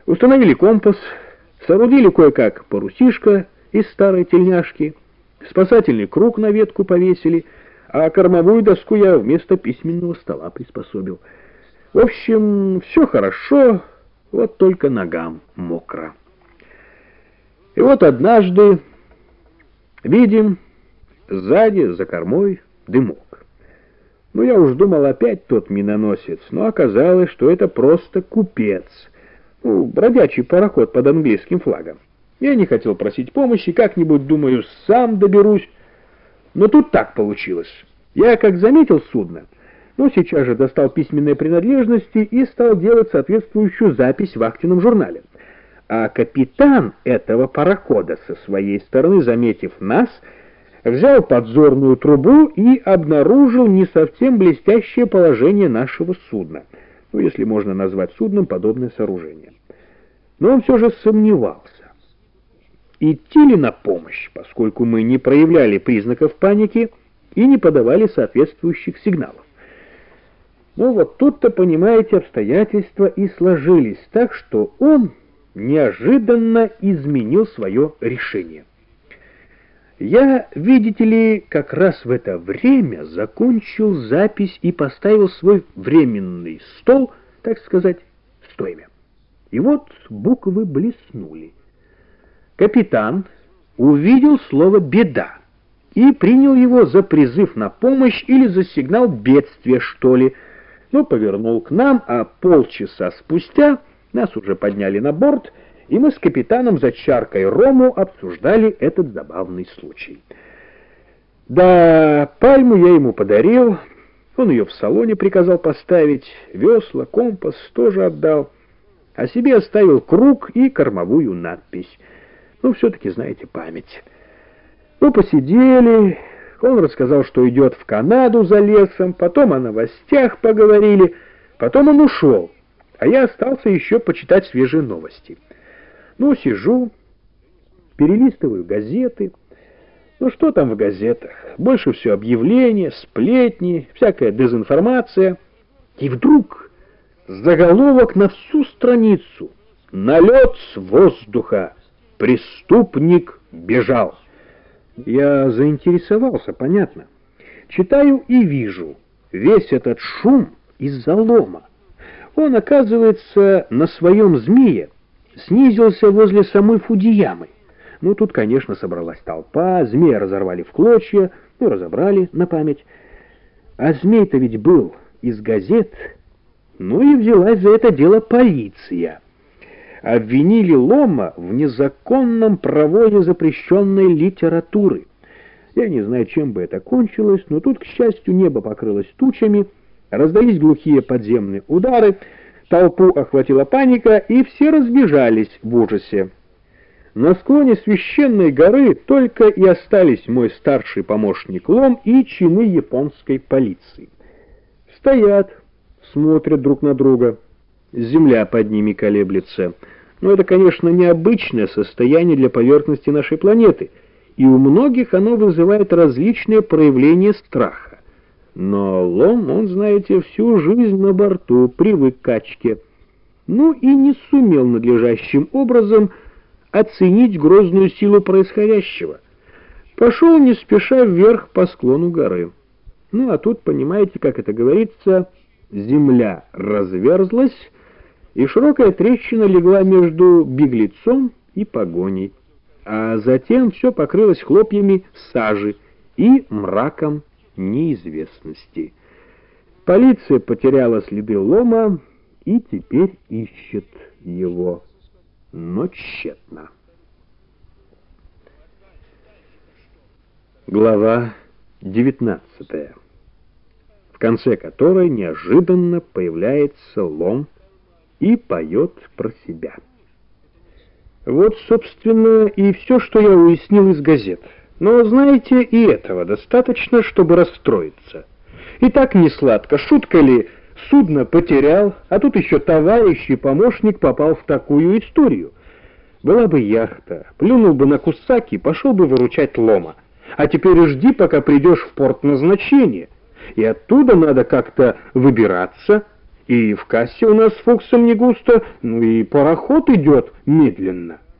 Установили компас, соорудили кое-как парусишко из старой тельняшки, спасательный круг на ветку повесили, а кормовую доску я вместо письменного стола приспособил. В общем, все хорошо, вот только ногам мокро. И вот однажды видим, сзади, за кормой, дымок. Ну, я уж думал, опять тот миноносец, но оказалось, что это просто купец. Бродячий пароход под английским флагом. Я не хотел просить помощи, как-нибудь, думаю, сам доберусь. Но тут так получилось. Я как заметил судно, сейчас же достал письменные принадлежности и стал делать соответствующую запись в вахтенном журнале. А капитан этого парохода со своей стороны, заметив нас, взял подзорную трубу и обнаружил не совсем блестящее положение нашего судна. Если можно назвать судном подобное сооружение. Но он все же сомневался, идти ли на помощь, поскольку мы не проявляли признаков паники и не подавали соответствующих сигналов. Вот тут-то, понимаете, обстоятельства и сложились так, что он неожиданно изменил свое решение. Я, видите ли, как раз в это время закончил запись и поставил свой временный стол, так сказать, стойме. И вот буквы блеснули. Капитан увидел слово «беда» и принял его за призыв на помощь или за сигнал бедствия, что ли. Повернул к нам, а полчаса спустя нас уже подняли на борт, и мы с капитаном за чаркой рому обсуждали этот забавный случай. Да, пальму я ему подарил, он ее в салоне приказал поставить, весла, компас тоже отдал, а себе оставил круг и кормовую надпись. Все-таки, знаете, память. Посидели, он рассказал, что идет в Канаду за лесом, потом о новостях поговорили, потом он ушел, а я остался еще почитать свежие новости. Сижу, перелистываю газеты. Что там в газетах? Больше всего объявления, сплетни, всякая дезинформация. И вдруг заголовок на всю страницу. Налет с воздуха. Преступник бежал. Я заинтересовался, понятно. Читаю и вижу. Весь этот шум из-за лома. Он, оказывается, на своем змее снизился возле самой Фудзиямы. Тут, конечно, собралась толпа, змея разорвали в клочья, разобрали на память. А змей-то ведь был из газет. И взялась за это дело полиция. Обвинили Лома в незаконном проводе запрещенной литературы. Я не знаю, чем бы это кончилось, но тут, к счастью, небо покрылось тучами, раздались глухие подземные удары, толпу охватила паника, и все разбежались в ужасе. На склоне священной горы только и остались мой старший помощник Лом и чины японской полиции. Стоят, смотрят друг на друга, земля под ними колеблется. Это, конечно, необычное состояние для поверхности нашей планеты, и у многих оно вызывает различные проявления страха. Но Лом, он, знаете, всю жизнь на борту, привык к качке. И не сумел надлежащим образом оценить грозную силу происходящего. Пошел не спеша вверх по склону горы. А тут, понимаете, как это говорится, земля разверзлась, и широкая трещина легла между беглецом и погоней. А затем все покрылось хлопьями сажи и мраком неизвестности. Полиция потеряла следы Лома и теперь ищет его, но тщетно. Глава 19, в конце которой неожиданно появляется Лом и поет про себя. Вот, собственно, и все, что я уяснил из газет. Но, знаете, и этого достаточно, чтобы расстроиться. И так не сладко, шутка ли, судно потерял, а тут еще товарищ и помощник попал в такую историю. Была бы яхта, плюнул бы на Кусаки, пошел бы выручать Лома. А теперь жди, пока придешь в порт назначения. И оттуда надо как-то выбираться. И в кассе у нас с Фуксом не густо, ну и пароход идет медленно.